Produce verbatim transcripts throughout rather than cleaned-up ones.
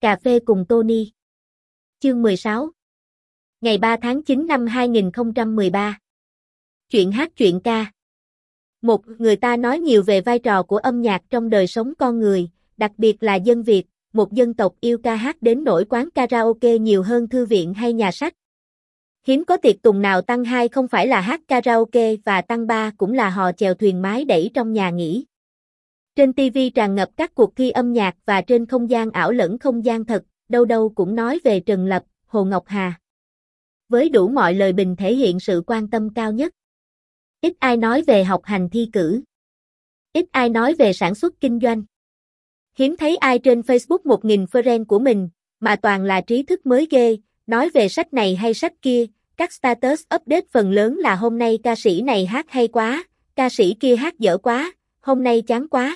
Cà phê cùng Tony. Chương mười sáu. Ngày ba tháng chín năm hai nghìn không trăm mười ba. Chuyện hát chuyện ca. Một, người ta nói nhiều về vai trò của âm nhạc trong đời sống con người, đặc biệt là dân Việt, một dân tộc yêu ca hát đến nỗi quán karaoke nhiều hơn thư viện hay nhà sách. Hiếm có tiệc tùng nào tăng hai không phải là hát karaoke và tăng ba cũng là hò chèo thuyền mái đẩy trong nhà nghỉ. Trên ti vi tràn ngập các cuộc thi âm nhạc và trên không gian ảo lẫn không gian thật, đâu đâu cũng nói về Trần Lập, Hồ Ngọc Hà. Với đủ mọi lời bình thể hiện sự quan tâm cao nhất. Ít ai nói về học hành thi cử. Ít ai nói về sản xuất kinh doanh. Hiếm thấy ai trên Facebook một nghìn friend của mình, mà toàn là trí thức mới ghê, nói về sách này hay sách kia, các status update phần lớn là hôm nay ca sĩ này hát hay quá, ca sĩ kia hát dở quá, hôm nay chán quá.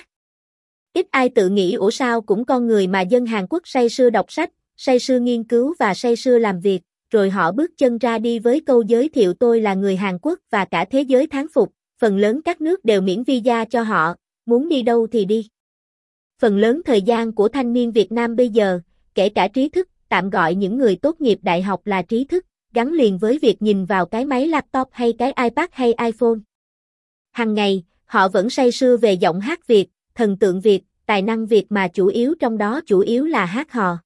Ít ai tự nghĩ ủa sao cũng con người mà dân Hàn Quốc say sưa đọc sách, say sưa nghiên cứu và say sưa làm việc, rồi họ bước chân ra đi với câu giới thiệu tôi là người Hàn Quốc và cả thế giới thán phục, phần lớn các nước đều miễn visa cho họ, muốn đi đâu thì đi. Phần lớn thời gian của thanh niên Việt Nam bây giờ, kể cả trí thức, tạm gọi những người tốt nghiệp đại học là trí thức, gắn liền với việc nhìn vào cái máy laptop hay cái iPad hay iPhone. Hằng ngày, họ vẫn say sưa về giọng hát Việt, thần tượng Việt, tài năng Việt mà chủ yếu trong đó chủ yếu là hát hò.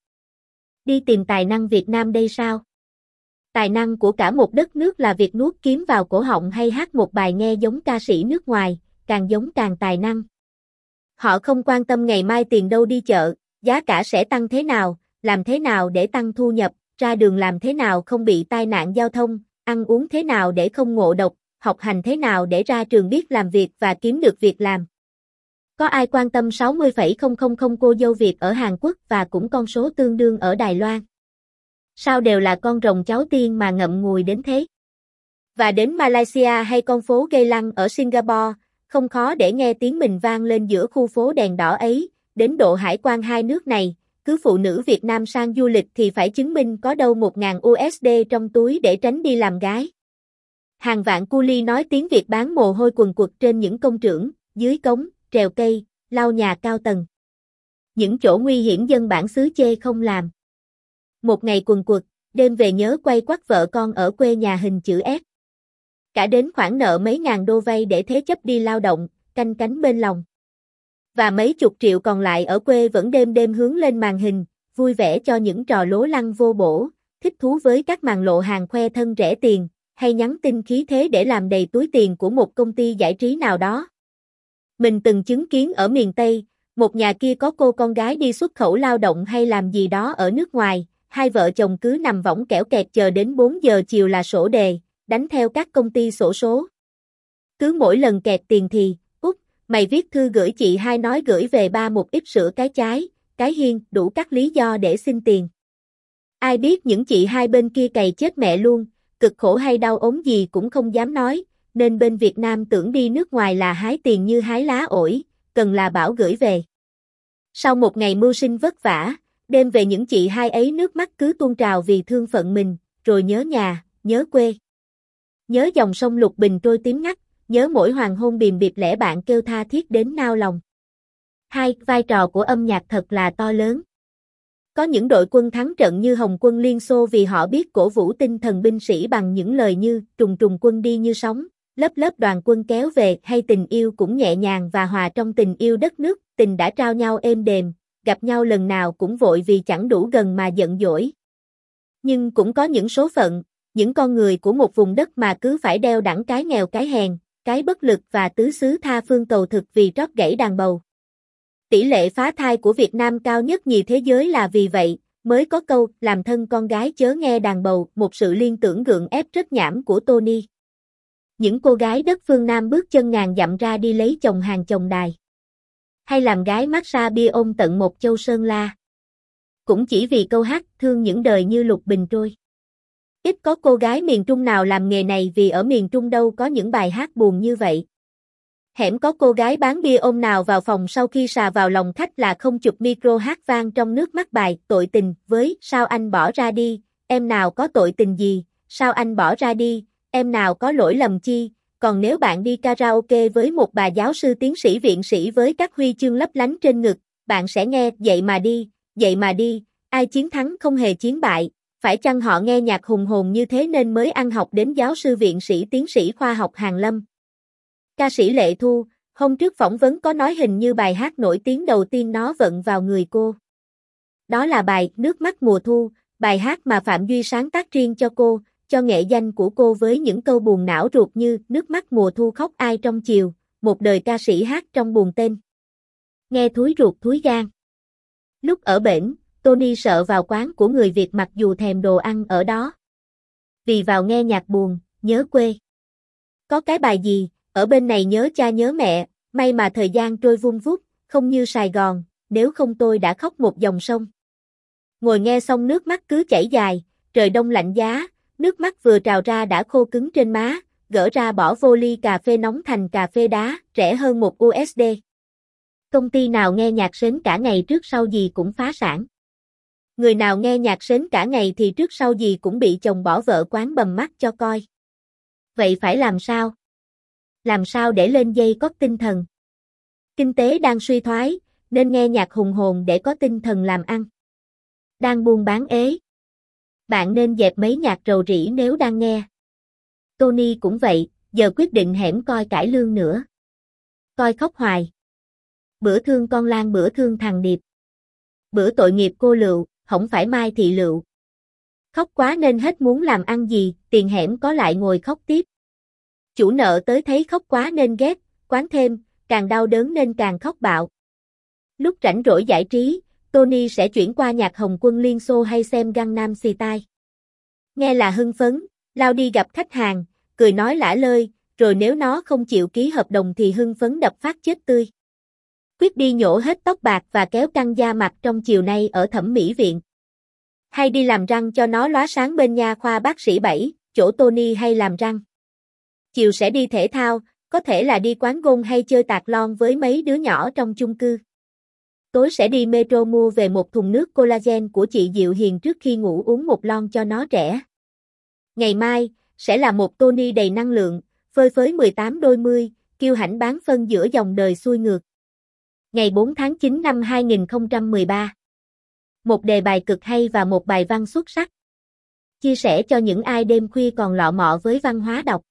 Đi tìm tài năng Việt Nam đây sao? Tài năng của cả một đất nước là việc nuốt kiếm vào cổ họng hay hát một bài nghe giống ca sĩ nước ngoài, càng giống càng tài năng. Họ không quan tâm ngày mai tiền đâu đi chợ, giá cả sẽ tăng thế nào, làm thế nào để tăng thu nhập, ra đường làm thế nào không bị tai nạn giao thông, ăn uống thế nào để không ngộ độc, học hành thế nào để ra trường biết làm việc và kiếm được việc làm. Có ai quan tâm sáu mươi phẩy không không không cô dâu Việt ở Hàn Quốc và cũng con số tương đương ở Đài Loan? Sao đều là con rồng cháu tiên mà ngậm ngùi đến thế? Và đến Malaysia hay con phố Geylang ở Singapore, không khó để nghe tiếng mình vang lên giữa khu phố đèn đỏ ấy, đến độ hải quan hai nước này, cứ phụ nữ Việt Nam sang du lịch thì phải chứng minh có đâu một nghìn đô la trong túi để tránh đi làm gái. Hàng vạn cu li nói tiếng Việt bán mồ hôi quần quật trên những công trưởng, dưới cống, trèo cây, lau nhà cao tầng. Những chỗ nguy hiểm dân bản xứ chê không làm. Một ngày quần quật, đêm về nhớ quay quắt vợ con ở quê nhà hình chữ S. Cả đến khoản nợ mấy ngàn đô vay để thế chấp đi lao động, canh cánh bên lòng. Và mấy chục triệu còn lại ở quê vẫn đêm đêm hướng lên màn hình, vui vẻ cho những trò lố lăng vô bổ, thích thú với các màn lộ hàng khoe thân rẻ tiền, hay nhắn tin khí thế để làm đầy túi tiền của một công ty giải trí nào đó. Mình từng chứng kiến ở miền Tây, một nhà kia có cô con gái đi xuất khẩu lao động hay làm gì đó ở nước ngoài, hai vợ chồng cứ nằm võng kẽo kẹt chờ đến bốn giờ chiều là sổ đề, đánh theo các công ty xổ số. Cứ mỗi lần kẹt tiền thì, út, mày viết thư gửi chị hai nói gửi về ba một ít sữa cái trái, cái hiên, đủ các lý do để xin tiền. Ai biết những chị hai bên kia cày chết mẹ luôn, cực khổ hay đau ốm gì cũng không dám nói, nên bên Việt Nam tưởng đi nước ngoài là hái tiền như hái lá ổi, cần là bảo gửi về. Sau một ngày mưu sinh vất vả, đêm về những chị hai ấy nước mắt cứ tuôn trào vì thương phận mình, rồi nhớ nhà, nhớ quê. Nhớ dòng sông Lục Bình trôi tím ngắt, nhớ mỗi hoàng hôn bìm bịp lẻ bạn kêu tha thiết đến nao lòng. Hai, vai trò của âm nhạc thật là to lớn. Có những đội quân thắng trận như Hồng quân Liên Xô vì họ biết cổ vũ tinh thần binh sĩ bằng những lời như trùng trùng quân đi như sóng, lớp lớp đoàn quân kéo về, hay tình yêu cũng nhẹ nhàng và hòa trong tình yêu đất nước, tình đã trao nhau êm đềm, gặp nhau lần nào cũng vội vì chẳng đủ gần mà giận dỗi. Nhưng cũng có những số phận, những con người của một vùng đất mà cứ phải đeo đẳng cái nghèo cái hèn, cái bất lực và tứ xứ tha phương cầu thực vì trót gãy đàn bầu. Tỷ lệ phá thai của Việt Nam cao nhất nhì thế giới là vì vậy, mới có câu làm thân con gái chớ nghe đàn bầu, một sự liên tưởng gượng ép rất nhảm của Tony. Những cô gái đất phương Nam bước chân ngàn dặm ra đi lấy chồng hàng chồng đài. Hay làm gái massage bia ôm tận một châu Sơn La. Cũng chỉ vì câu hát thương những đời như lục bình trôi. Ít có cô gái miền Trung nào làm nghề này vì ở miền Trung đâu có những bài hát buồn như vậy. Hẻm có cô gái bán bia ôm nào vào phòng sau khi xà vào lòng khách là không chụp micro hát vang trong nước mắt bài tội tình với sao anh bỏ ra đi, em nào có tội tình gì, sao anh bỏ ra đi, em nào có lỗi lầm chi. Còn nếu bạn đi karaoke với một bà giáo sư tiến sĩ viện sĩ với các huy chương lấp lánh trên ngực, bạn sẽ nghe dậy mà đi, dậy mà đi, Ai chiến thắng không hề chiến bại, phải chăng họ nghe nhạc hùng hồn như thế nên mới ăn học đến giáo sư viện sĩ tiến sĩ khoa học Hàn Lâm. Ca sĩ Lệ Thu, hôm trước phỏng vấn có nói hình như bài hát nổi tiếng đầu tiên nó vận vào người cô. Đó là bài Nước mắt mùa thu, bài hát mà Phạm Duy sáng tác riêng cho cô, cho nghệ danh của cô với những câu buồn não ruột như nước mắt mùa thu khóc ai trong chiều, một đời ca sĩ hát trong buồn tên. Nghe thúi ruột thúi gan. Lúc ở bển, Tony sợ vào quán của người Việt mặc dù thèm đồ ăn ở đó. Vì vào nghe nhạc buồn, nhớ quê. Có cái bài gì, ở bên này nhớ cha nhớ mẹ, may mà thời gian trôi vun vút, không như Sài Gòn, nếu không tôi đã khóc một dòng sông. Ngồi nghe xong nước mắt cứ chảy dài, trời đông lạnh giá, nước mắt vừa trào ra đã khô cứng trên má, gỡ ra bỏ vô ly cà phê nóng thành cà phê đá, rẻ hơn một u ét đê. Công ty nào nghe nhạc sến cả ngày trước sau gì cũng phá sản. Người nào nghe nhạc sến cả ngày thì trước sau gì cũng bị chồng bỏ vợ quán bầm mắt cho coi. Vậy phải làm sao? Làm sao để lên dây có tinh thần? Kinh tế đang suy thoái, nên nghe nhạc hùng hồn để có tinh thần làm ăn. Đang buôn bán ế. Bạn nên dẹp mấy nhạc rầu rĩ nếu đang nghe. Tony cũng vậy, giờ quyết định hẻm coi cải lương nữa. Coi khóc hoài. Bữa thương con Lan bữa thương thằng Điệp. Bữa tội nghiệp cô Lựu, không phải Mai Thị Lựu. Khóc quá nên hết muốn làm ăn gì, tiền hẻm có lại ngồi khóc tiếp. Chủ nợ tới thấy khóc quá nên ghét, quán thêm, càng đau đớn nên càng khóc bạo. Lúc rảnh rỗi giải trí, Tony sẽ chuyển qua nhạc Hồng Quân Liên Xô hay xem Gangnam Style. Nghe là hưng phấn, lao đi gặp khách hàng, cười nói lả lơi, rồi nếu nó không chịu ký hợp đồng thì hưng phấn đập phát chết tươi. Quyết đi nhổ hết tóc bạc và kéo căng da mặt trong chiều nay ở thẩm mỹ viện. Hay đi làm răng cho nó lóa sáng bên nha khoa bác sĩ bảy, chỗ Tony hay làm răng. Chiều sẽ đi thể thao, có thể là đi quán gôn hay chơi tạc lon với mấy đứa nhỏ trong chung cư. Tối sẽ đi Metro mua về một thùng nước collagen của chị Diệu Hiền trước khi ngủ uống một lon cho nó trẻ. Ngày mai, sẽ là một Tony đầy năng lượng, phơi phới mười tám đôi mươi, kiêu hãnh bán phân giữa dòng đời xuôi ngược. Ngày bốn tháng chín năm hai nghìn không trăm mười ba. Một đề bài cực hay và một bài văn xuất sắc. Chia sẻ cho những ai đêm khuya còn lọ mọ với văn hóa đọc.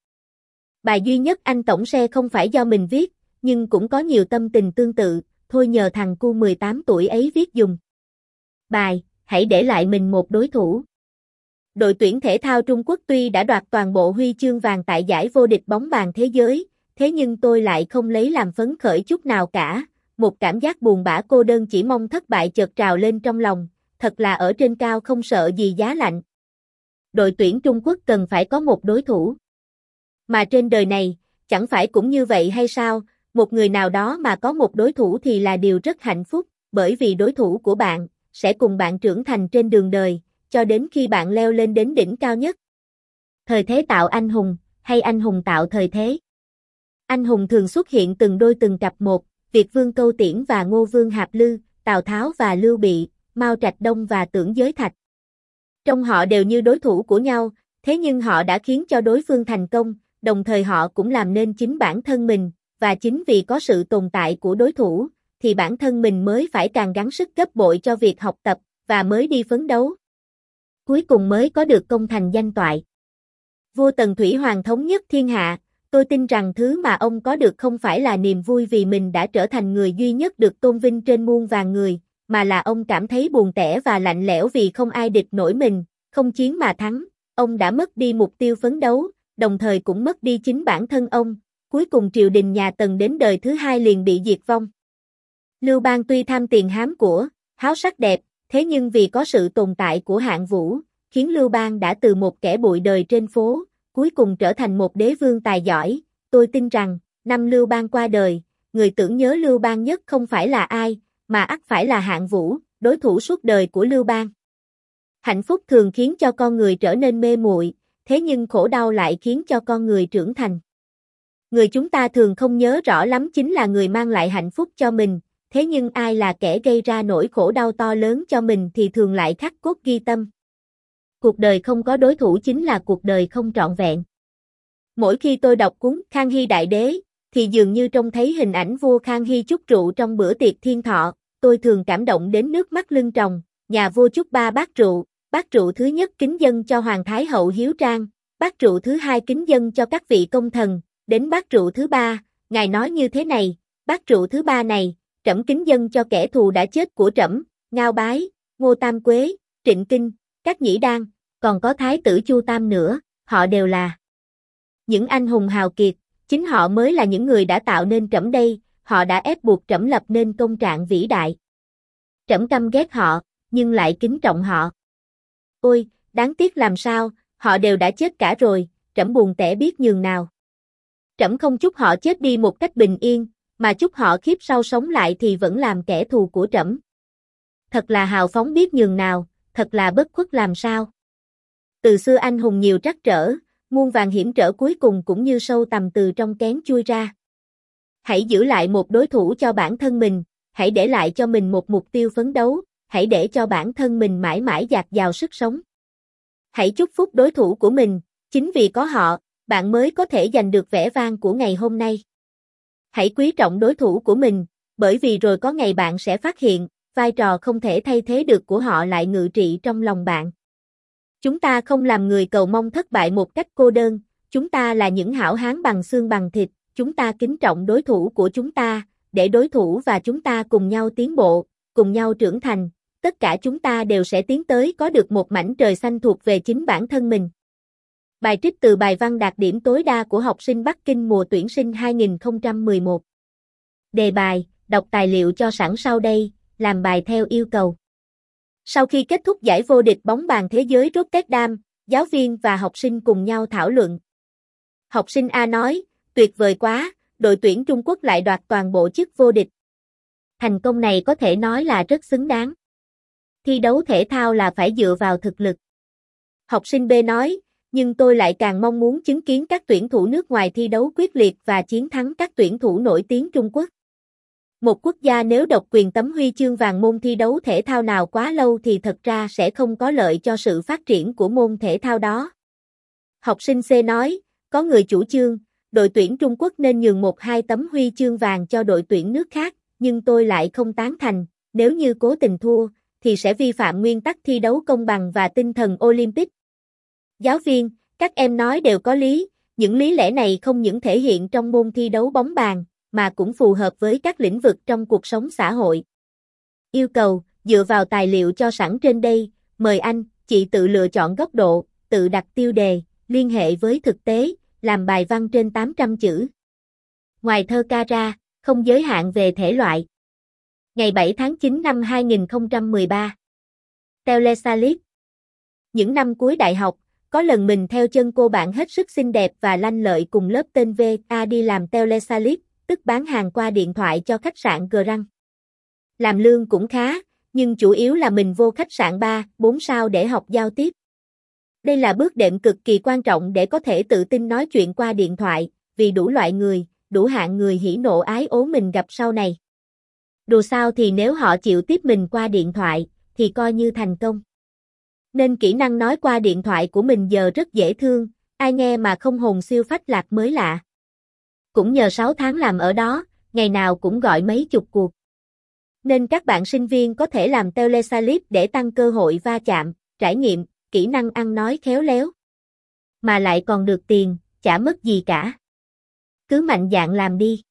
Bài duy nhất anh tổng xe không phải do mình viết, nhưng cũng có nhiều tâm tình tương tự, thôi nhờ thằng cu mười tám tuổi ấy viết dùng. Bài, hãy để lại mình một đối thủ. Đội tuyển thể thao Trung Quốc tuy đã đoạt toàn bộ huy chương vàng tại giải vô địch bóng bàn thế giới, thế nhưng tôi lại không lấy làm phấn khởi chút nào cả, một cảm giác buồn bã cô đơn chỉ mong thất bại chợt trào lên trong lòng, thật là ở trên cao không sợ gì giá lạnh. Đội tuyển Trung Quốc cần phải có một đối thủ. Mà trên đời này, chẳng phải cũng như vậy hay sao, một người nào đó mà có một đối thủ thì là điều rất hạnh phúc, bởi vì đối thủ của bạn, sẽ cùng bạn trưởng thành trên đường đời, cho đến khi bạn leo lên đến đỉnh cao nhất. Thời thế tạo anh hùng, hay anh hùng tạo thời thế? Anh hùng thường xuất hiện từng đôi từng cặp một, Việt Vương Câu Tiễn và Ngô Vương Hạp Lư, Tào Tháo và Lưu Bị, Mao Trạch Đông và Tưởng Giới Thạch. Trong họ đều như đối thủ của nhau, thế nhưng họ đã khiến cho đối phương thành công, đồng thời họ cũng làm nên chính bản thân mình, và chính vì có sự tồn tại của đối thủ, thì bản thân mình mới phải càng gắng sức gấp bội cho việc học tập, và mới đi phấn đấu. Cuối cùng mới có được công thành danh toại. Vua Tần Thủy Hoàng thống nhất thiên hạ, tôi tin rằng thứ mà ông có được không phải là niềm vui vì mình đã trở thành người duy nhất được tôn vinh trên muôn vàn người, mà là ông cảm thấy buồn tẻ và lạnh lẽo vì không ai địch nổi mình, không chiến mà thắng, ông đã mất đi mục tiêu phấn đấu, đồng thời cũng mất đi chính bản thân ông, cuối cùng triều đình nhà Tần đến đời thứ hai liền bị diệt vong. Lưu Bang tuy tham tiền hám của, háo sắc đẹp, thế nhưng vì có sự tồn tại của Hạng Vũ, khiến Lưu Bang đã từ một kẻ bụi đời trên phố, cuối cùng trở thành một đế vương tài giỏi. Tôi tin rằng, năm Lưu Bang qua đời, người tưởng nhớ Lưu Bang nhất không phải là ai, mà ắt phải là Hạng Vũ, đối thủ suốt đời của Lưu Bang. Hạnh phúc thường khiến cho con người trở nên mê muội, thế nhưng khổ đau lại khiến cho con người trưởng thành. Người chúng ta thường không nhớ rõ lắm chính là người mang lại hạnh phúc cho mình, thế nhưng ai là kẻ gây ra nỗi khổ đau to lớn cho mình thì thường lại khắc cốt ghi tâm. Cuộc đời không có đối thủ chính là cuộc đời không trọn vẹn. Mỗi khi tôi đọc cuốn Khang Hy Đại Đế, thì dường như trông thấy hình ảnh vua Khang Hy chúc rượu trong bữa tiệc thiên thọ, tôi thường cảm động đến nước mắt lưng tròng, nhà vua chúc ba bát rượu, bát rượu thứ nhất kính dâng cho Hoàng Thái Hậu Hiếu Trang, bát rượu thứ hai kính dâng cho các vị công thần, đến bát rượu thứ ba, ngài nói như thế này, bát rượu thứ ba này, trẫm kính dâng cho kẻ thù đã chết của trẫm, Ngao Bái, Ngô Tam Quế, Trịnh Kinh, các nhĩ đan, còn có Thái tử Chu Tam nữa, họ đều là những anh hùng hào kiệt, chính họ mới là những người đã tạo nên trẫm đây, họ đã ép buộc trẫm lập nên công trạng vĩ đại. Trẫm căm ghét họ, nhưng lại kính trọng họ. Ôi, đáng tiếc làm sao, họ đều đã chết cả rồi, trẫm buồn tẻ biết nhường nào. Trẫm không chúc họ chết đi một cách bình yên, mà chúc họ kiếp sau sống lại thì vẫn làm kẻ thù của trẫm. Thật là hào phóng biết nhường nào, thật là bất khuất làm sao. Từ xưa anh hùng nhiều trắc trở, muôn vàn hiểm trở cuối cùng cũng như sâu tầm từ trong kén chui ra. Hãy giữ lại một đối thủ cho bản thân mình, hãy để lại cho mình một mục tiêu phấn đấu, hãy để cho bản thân mình mãi mãi dạt dào sức sống. Hãy chúc phúc đối thủ của mình, chính vì có họ, bạn mới có thể giành được vẻ vang của ngày hôm nay. Hãy quý trọng đối thủ của mình, bởi vì rồi có ngày bạn sẽ phát hiện, vai trò không thể thay thế được của họ lại ngự trị trong lòng bạn. Chúng ta không làm người cầu mong thất bại một cách cô đơn, chúng ta là những hảo hán bằng xương bằng thịt, chúng ta kính trọng đối thủ của chúng ta, để đối thủ và chúng ta cùng nhau tiến bộ, cùng nhau trưởng thành, tất cả chúng ta đều sẽ tiến tới có được một mảnh trời xanh thuộc về chính bản thân mình. Bài trích từ bài văn đạt điểm tối đa của học sinh Bắc Kinh mùa tuyển sinh hai nghìn không trăm mười một. Đề bài, đọc tài liệu cho sẵn sau đây, làm bài theo yêu cầu. Sau khi kết thúc giải vô địch bóng bàn thế giới Rotterdam, giáo viên và học sinh cùng nhau thảo luận. Học sinh A nói, tuyệt vời quá, đội tuyển Trung Quốc lại đoạt toàn bộ chức vô địch. Thành công này có thể nói là rất xứng đáng. Thi đấu thể thao là phải dựa vào thực lực. Học sinh B nói, nhưng tôi lại càng mong muốn chứng kiến các tuyển thủ nước ngoài thi đấu quyết liệt và chiến thắng các tuyển thủ nổi tiếng Trung Quốc. Một quốc gia nếu độc quyền tấm huy chương vàng môn thi đấu thể thao nào quá lâu thì thật ra sẽ không có lợi cho sự phát triển của môn thể thao đó. Học sinh C nói, có người chủ trương, đội tuyển Trung Quốc nên nhường một hai tấm huy chương vàng cho đội tuyển nước khác, nhưng tôi lại không tán thành, nếu như cố tình thua, thì sẽ vi phạm nguyên tắc thi đấu công bằng và tinh thần Olympic. Giáo viên, các em nói đều có lý, những lý lẽ này không những thể hiện trong môn thi đấu bóng bàn, mà cũng phù hợp với các lĩnh vực trong cuộc sống xã hội. Yêu cầu, dựa vào tài liệu cho sẵn trên đây, mời anh, chị tự lựa chọn góc độ, tự đặt tiêu đề, liên hệ với thực tế, làm bài văn trên tám trăm chữ. Ngoài thơ ca ra, không giới hạn về thể loại. Ngày bảy tháng chín năm hai nghìn không trăm mười ba. Telesalit. Những năm cuối đại học, có lần mình theo chân cô bạn hết sức xinh đẹp và lanh lợi cùng lớp tên vê a đi làm Telesalit, tức bán hàng qua điện thoại cho khách sạn Grand. Làm lương cũng khá, nhưng chủ yếu là mình vô khách sạn ba, bốn sao để học giao tiếp. Đây là bước đệm cực kỳ quan trọng để có thể tự tin nói chuyện qua điện thoại, vì đủ loại người, đủ hạng người hỉ nộ ái ố mình gặp sau này. Dù sao thì nếu họ chịu tiếp mình qua điện thoại, thì coi như thành công. Nên kỹ năng nói qua điện thoại của mình giờ rất dễ thương, ai nghe mà không hồn siêu phách lạc mới lạ. Cũng nhờ sáu tháng làm ở đó, ngày nào cũng gọi mấy chục cuộc. Nên các bạn sinh viên có thể làm Telesalit để tăng cơ hội va chạm, trải nghiệm, kỹ năng ăn nói khéo léo. Mà lại còn được tiền, chả mất gì cả. Cứ mạnh dạn làm đi.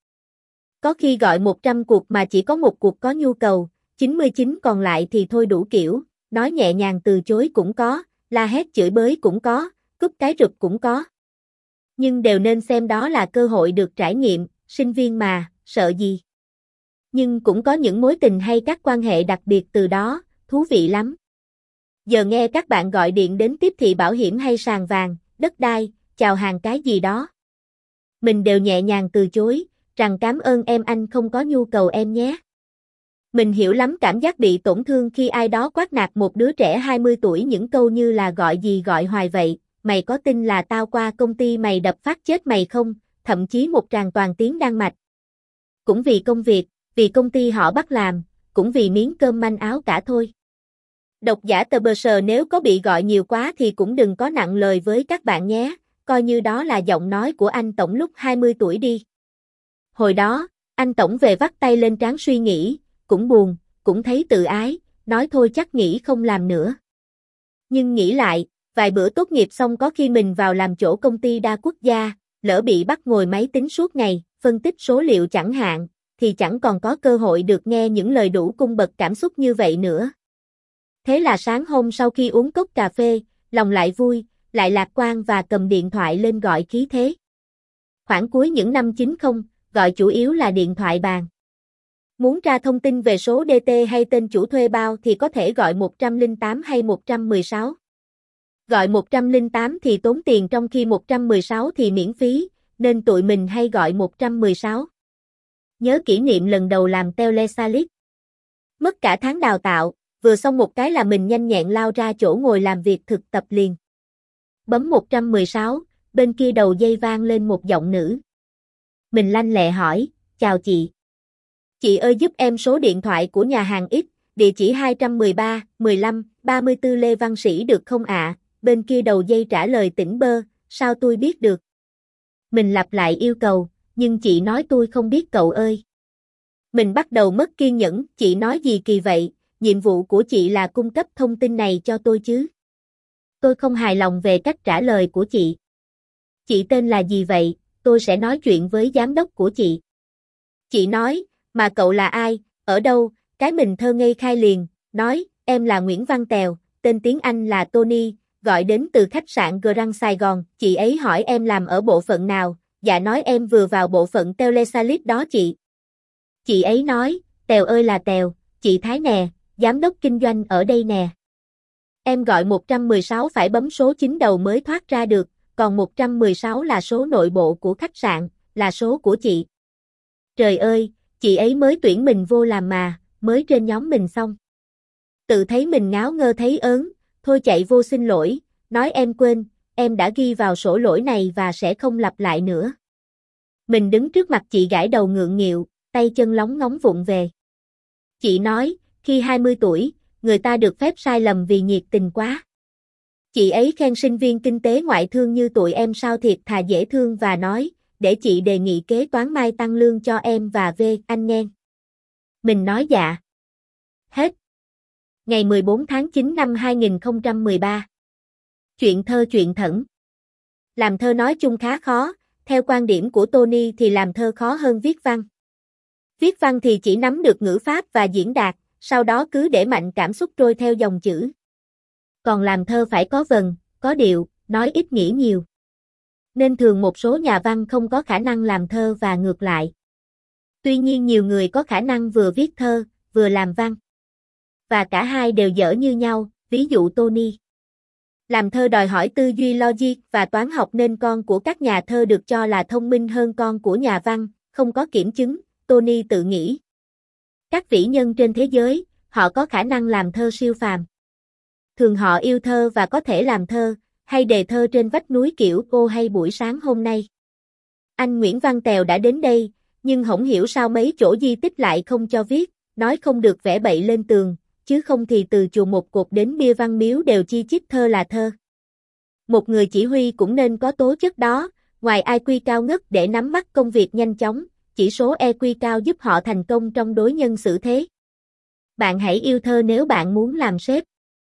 Có khi gọi một trăm cuộc mà chỉ có một cuộc có nhu cầu, chín mươi chín còn lại thì thôi đủ kiểu, nói nhẹ nhàng từ chối cũng có, la hét chửi bới cũng có, cúp cái rụp cũng có. Nhưng đều nên xem đó là cơ hội được trải nghiệm, sinh viên mà, sợ gì. Nhưng cũng có những mối tình hay các quan hệ đặc biệt từ đó, thú vị lắm. Giờ nghe các bạn gọi điện đến tiếp thị bảo hiểm hay sàn vàng, đất đai, chào hàng cái gì đó. Mình đều nhẹ nhàng từ chối, rằng cảm ơn em anh không có nhu cầu em nhé. Mình hiểu lắm cảm giác bị tổn thương khi ai đó quát nạt một đứa trẻ hai mươi tuổi những câu như là gọi gì gọi hoài vậy, mày có tin là tao qua công ty mày đập phát chết mày không, thậm chí một tràng toàn tiếng Đan Mạch. Cũng vì công việc, vì công ty họ bắt làm, cũng vì miếng cơm manh áo cả thôi. Độc giả tờ bờ sờ nếu có bị gọi nhiều quá thì cũng đừng có nặng lời với các bạn nhé, coi như đó là giọng nói của anh Tổng lúc hai mươi tuổi đi. Hồi đó, anh Tổng về vắt tay lên trán suy nghĩ, cũng buồn, cũng thấy tự ái, nói thôi chắc nghĩ không làm nữa. Nhưng nghĩ lại, vài bữa tốt nghiệp xong có khi mình vào làm chỗ công ty đa quốc gia, lỡ bị bắt ngồi máy tính suốt ngày, phân tích số liệu chẳng hạn, thì chẳng còn có cơ hội được nghe những lời đủ cung bậc cảm xúc như vậy nữa. Thế là sáng hôm sau khi uống cốc cà phê, lòng lại vui, lại lạc quan và cầm điện thoại lên gọi khí thế. Khoảng cuối những năm chín mươi, gọi chủ yếu là điện thoại bàn. Muốn tra thông tin về số đê tê hay tên chủ thuê bao thì có thể gọi một không tám hay một một sáu. Gọi một không tám thì tốn tiền trong khi một một sáu thì miễn phí, nên tụi mình hay gọi một một sáu. Nhớ kỷ niệm lần đầu làm telesalit. Mất cả tháng đào tạo, vừa xong một cái là mình nhanh nhẹn lao ra chỗ ngồi làm việc thực tập liền. Bấm một một sáu, bên kia đầu dây vang lên một giọng nữ. Mình lanh lẹ hỏi, chào chị. Chị ơi giúp em số điện thoại của nhà hàng X, địa chỉ hai một ba, mười lăm, ba mươi tư Lê Văn Sĩ được không ạ? À? Bên kia đầu dây trả lời tỉnh bơ, sao tôi biết được? Mình lặp lại yêu cầu, nhưng chị nói tôi không biết cậu ơi. Mình bắt đầu mất kiên nhẫn, chị nói gì kỳ vậy, nhiệm vụ của chị là cung cấp thông tin này cho tôi chứ. Tôi không hài lòng về cách trả lời của chị. Chị tên là gì vậy, tôi sẽ nói chuyện với giám đốc của chị. Chị nói, mà cậu là ai, ở đâu, cái mình thơ ngây khai liền, nói, em là Nguyễn Văn Tèo, tên tiếng Anh là Tony, gọi đến từ khách sạn Grand Sài Gòn, chị ấy hỏi em làm ở bộ phận nào, dạ nói em vừa vào bộ phận telesalit đó chị. Chị ấy nói, Tèo ơi là Tèo, chị Thái nè, giám đốc kinh doanh ở đây nè. Em gọi một một sáu phải bấm số chín đầu mới thoát ra được, còn một một sáu là số nội bộ của khách sạn, là số của chị. Trời ơi, chị ấy mới tuyển mình vô làm mà, mới trên nhóm mình xong. Tự thấy mình ngáo ngơ thấy ớn, thôi chạy vô xin lỗi, nói em quên, em đã ghi vào sổ lỗi này và sẽ không lặp lại nữa. Mình đứng trước mặt chị gãi đầu ngượng nghịu, tay chân lóng ngóng vụng về. Chị nói, khi hai mươi tuổi, người ta được phép sai lầm vì nhiệt tình quá. Chị ấy khen sinh viên kinh tế ngoại thương như tụi em sao thiệt thà dễ thương và nói, để chị đề nghị kế toán mai tăng lương cho em và V, anh nghe. Mình nói dạ. Hết. Ngày mười bốn tháng chín năm hai nghìn không trăm mười ba. Chuyện thơ chuyện thẩn. Làm thơ nói chung khá khó, theo quan điểm của Tony thì làm thơ khó hơn viết văn. Viết văn thì chỉ nắm được ngữ pháp và diễn đạt, sau đó cứ để mạnh cảm xúc trôi theo dòng chữ. Còn làm thơ phải có vần, có điệu, nói ít nghĩ nhiều. Nên thường một số nhà văn không có khả năng làm thơ và ngược lại. Tuy nhiên nhiều người có khả năng vừa viết thơ, vừa làm văn. Và cả hai đều dở như nhau, ví dụ Tony. Làm thơ đòi hỏi tư duy logic và toán học nên con của các nhà thơ được cho là thông minh hơn con của nhà văn, không có kiểm chứng, Tony tự nghĩ. Các vĩ nhân trên thế giới, họ có khả năng làm thơ siêu phàm. Thường họ yêu thơ và có thể làm thơ, hay đề thơ trên vách núi kiểu cô hay buổi sáng hôm nay. Anh Nguyễn Văn Tèo đã đến đây, nhưng không hiểu sao mấy chỗ di tích lại không cho viết, nói không được vẽ bậy lên tường, chứ không thì từ chùa Một Cột đến bia Văn Miếu đều chi chít thơ là thơ. Một người chỉ huy cũng nên có tố chất đó, ngoài i kiu cao ngất để nắm bắt công việc nhanh chóng, chỉ số e quy cao giúp họ thành công trong đối nhân xử thế. Bạn hãy yêu thơ nếu bạn muốn làm sếp.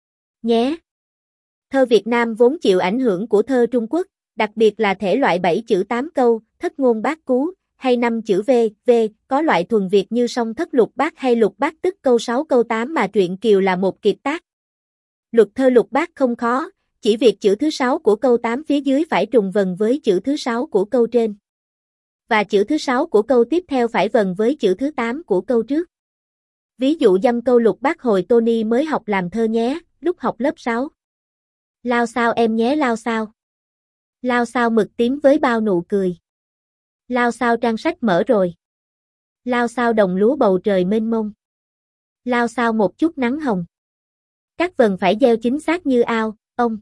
Nhé! Thơ Việt Nam vốn chịu ảnh hưởng của thơ Trung Quốc, đặc biệt là thể loại bảy chữ tám câu, thất ngôn bát cú, hay năm chữ V, V, có loại thuần Việt như song thất lục bát hay lục bát tức câu sáu câu tám mà truyện Kiều là một kiệt tác. Luật thơ lục bát không khó, chỉ việc chữ thứ sáu của câu tám phía dưới phải trùng vần với chữ thứ sáu của câu trên. Và chữ thứ sáu của câu tiếp theo phải vần với chữ thứ tám của câu trước. Ví dụ dăm câu lục bát hồi Tony mới học làm thơ nhé, lúc học lớp sáu. Lao sao em nhé lao sao. Lao sao mực tím với bao nụ cười. Lao sao trang sách mở rồi. Lao sao đồng lúa bầu trời mênh mông. Lao sao một chút nắng hồng. Các vần phải gieo chính xác như ao, ông.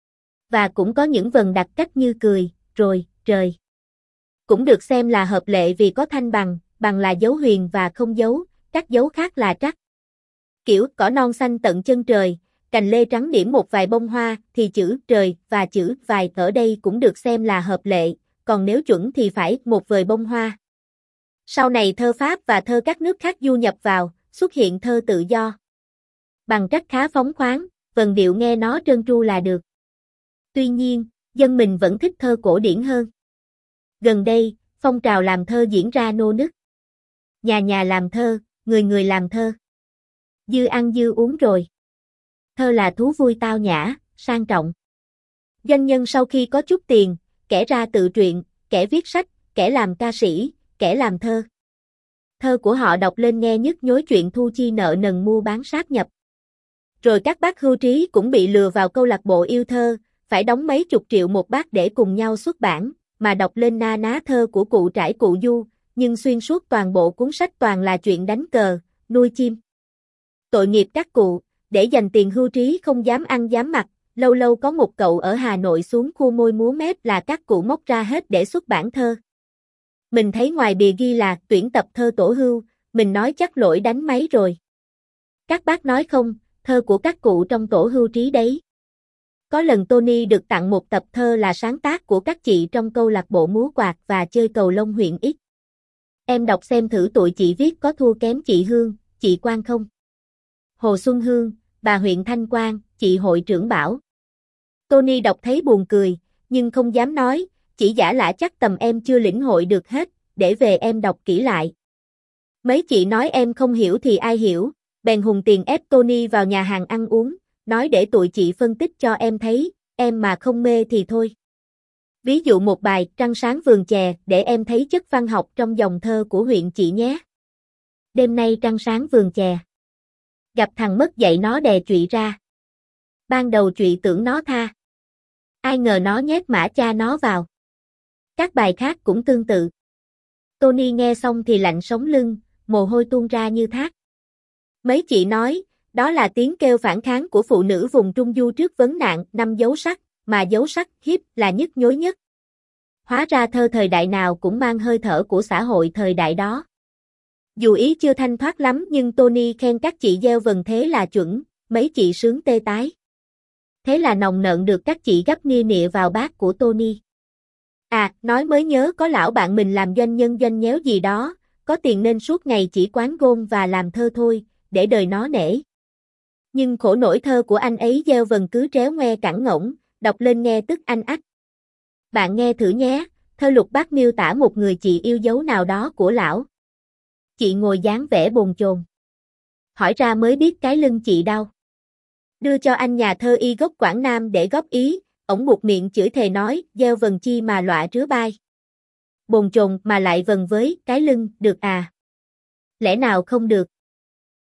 Và cũng có những vần đặc cách như cười, rồi, trời. Cũng được xem là hợp lệ vì có thanh bằng, bằng là dấu huyền và không dấu, các dấu khác là trắc. Kiểu cỏ non xanh tận chân trời, cành lê trắng điểm một vài bông hoa thì chữ trời và chữ vài ở đây cũng được xem là hợp lệ, còn nếu chuẩn thì phải một vời bông hoa. Sau này thơ Pháp và thơ các nước khác du nhập vào, xuất hiện thơ tự do. Bằng trắc khá phóng khoáng, vần điệu nghe nó trơn tru là được. Tuy nhiên, dân mình vẫn thích thơ cổ điển hơn. Gần đây, phong trào làm thơ diễn ra nô nức. Nhà nhà làm thơ, người người làm thơ. Dư ăn dư uống rồi. Thơ là thú vui tao nhã, sang trọng. Doanh nhân sau khi có chút tiền, kẻ ra tự truyện, kẻ viết sách, kẻ làm ca sĩ, kẻ làm thơ. Thơ của họ đọc lên nghe nhức nhối chuyện thu chi nợ nần mua bán sáp nhập. Rồi các bác hưu trí cũng bị lừa vào câu lạc bộ yêu thơ, phải đóng mấy chục triệu một bác để cùng nhau xuất bản, mà đọc lên na ná thơ của cụ Trải cụ Du, nhưng xuyên suốt toàn bộ cuốn sách toàn là chuyện đánh cờ, nuôi chim. Tội nghiệp các cụ, để dành tiền hưu trí không dám ăn dám mặc, lâu lâu có một cậu ở Hà Nội xuống khu môi múa mép là các cụ móc ra hết để xuất bản thơ. Mình thấy ngoài bìa ghi là tuyển tập thơ tổ hưu, mình nói chắc lỗi đánh máy rồi. Các bác nói không, thơ của các cụ trong tổ hưu trí đấy. Có lần Tony được tặng một tập thơ là sáng tác của các chị trong câu lạc bộ múa quạt và chơi cầu lông huyện X. Em đọc xem thử tụi chị viết có thua kém chị Hương, chị Quang không? Hồ Xuân Hương, bà huyện Thanh Quang, chị hội trưởng bảo. Tony đọc thấy buồn cười, nhưng không dám nói, chỉ giả lả chắc tầm em chưa lĩnh hội được hết, để về em đọc kỹ lại. Mấy chị nói em không hiểu thì ai hiểu, bèn hùng tiền ép Tony vào nhà hàng ăn uống, nói để tụi chị phân tích cho em thấy, em mà không mê thì thôi. Ví dụ một bài Trăng sáng vườn chè để em thấy chất văn học trong dòng thơ của huyện chị nhé. Đêm nay trăng sáng vườn chè. Gặp thằng mất dạy nó đè trụy ra. Ban đầu trụy tưởng nó tha. Ai ngờ nó nhét mã cha nó vào. Các bài khác cũng tương tự. Tony nghe xong thì lạnh sống lưng, mồ hôi tuôn ra như thác. Mấy chị nói, đó là tiếng kêu phản kháng của phụ nữ vùng Trung Du trước vấn nạn năm dấu sắc, mà dấu sắc hiếp là nhức nhối nhất. Hóa ra thơ thời đại nào cũng mang hơi thở của xã hội thời đại đó. Dù ý chưa thanh thoát lắm nhưng Tony khen các chị gieo vần thế là chuẩn, mấy chị sướng tê tái. Thế là nồng nợn được các chị gấp nia nịa vào bát của Tony. À, nói mới nhớ có lão bạn mình làm doanh nhân doanh nhéo gì đó, có tiền nên suốt ngày chỉ quán gôn và làm thơ thôi, để đời nó nể. Nhưng khổ nổi thơ của anh ấy gieo vần cứ tréo ngoe cẳng ngỗng, đọc lên nghe tức anh ách. Bạn nghe thử nhé, thơ Lục Bát miêu tả một người chị yêu dấu nào đó của lão. Chị ngồi dáng vẻ bồn chồn. Hỏi ra mới biết cái lưng chị đau. Đưa cho anh nhà thơ y gốc Quảng Nam để góp ý, ổng buộc miệng chửi thề nói, gieo vần chi mà lọa rứa bai. Bồn chồn mà lại vần với cái lưng, được à? Lẽ nào không được?